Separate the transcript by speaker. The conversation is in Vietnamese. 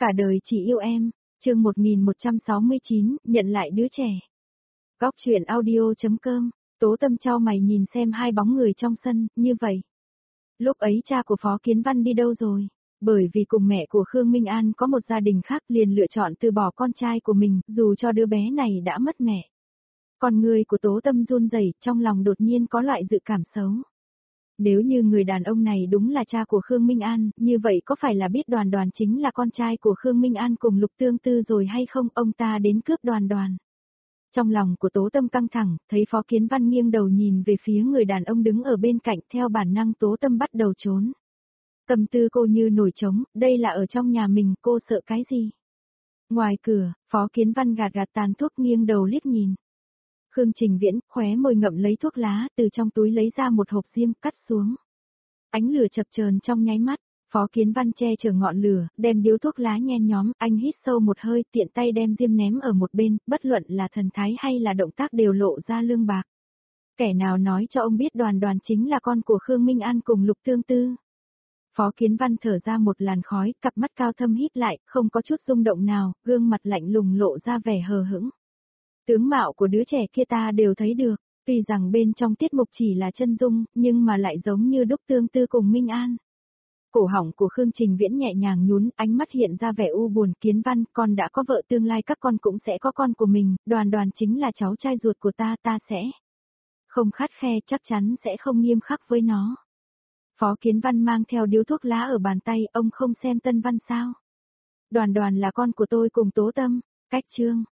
Speaker 1: Cả đời chỉ yêu em, chương 1169, nhận lại đứa trẻ. Góc truyện audio.com, Tố Tâm chau mày nhìn xem hai bóng người trong sân, như vậy. Lúc ấy cha của Phó Kiến Văn đi đâu rồi? Bởi vì cùng mẹ của Khương Minh An có một gia đình khác liền lựa chọn từ bỏ con trai của mình, dù cho đứa bé này đã mất mẹ. Con người của Tố Tâm run rẩy, trong lòng đột nhiên có loại dự cảm xấu. Nếu như người đàn ông này đúng là cha của Khương Minh An, như vậy có phải là biết Đoàn Đoàn chính là con trai của Khương Minh An cùng Lục Tương Tư rồi hay không, ông ta đến cướp Đoàn Đoàn. Trong lòng của Tố Tâm căng thẳng, thấy Phó Kiến Văn nghiêng đầu nhìn về phía người đàn ông đứng ở bên cạnh, theo bản năng Tố Tâm bắt đầu trốn. Tâm tư cô như nổi trống, đây là ở trong nhà mình, cô sợ cái gì? Ngoài cửa, Phó Kiến Văn gạt tàn thuốc nghiêng đầu liếc nhìn. Khương Trình Viễn, khóe môi ngậm lấy thuốc lá, từ trong túi lấy ra một hộp diêm, cắt xuống. Ánh lửa chập chờn trong nháy mắt, Phó Kiến Văn che chở ngọn lửa, đem điếu thuốc lá nhen nhóm, anh hít sâu một hơi, tiện tay đem diêm ném ở một bên, bất luận là thần thái hay là động tác đều lộ ra lương bạc. Kẻ nào nói cho ông biết Đoàn Đoàn chính là con của Khương Minh An cùng Lục Tương Tư? Phó Kiến Văn thở ra một làn khói, cặp mắt cao thâm híp lại, không có chút rung động nào, gương mặt lạnh lùng lộ ra vẻ hờ hững. Tướng mạo của đứa trẻ kia ta đều thấy được, tuy rằng bên trong tiết mục chỉ là chân dung, nhưng mà lại giống như đúc Tương Tư cùng Minh An. Cổ họng của Khương Trình Viễn nhẹ nhàng nhún, ánh mắt hiện ra vẻ u buồn. Kiến Văn, con đã có vợ, tương lai các con cũng sẽ có con của mình, Đoàn Đoàn chính là cháu trai ruột của ta, ta sẽ không khắt khe, chắc chắn sẽ không nghiêm khắc với nó. Phó Kiến Văn mang theo điếu thuốc lá ở bàn tay, ông không xem tân văn sao? Đoàn Đoàn là con của tôi cùng Tố Tâm, cách chương.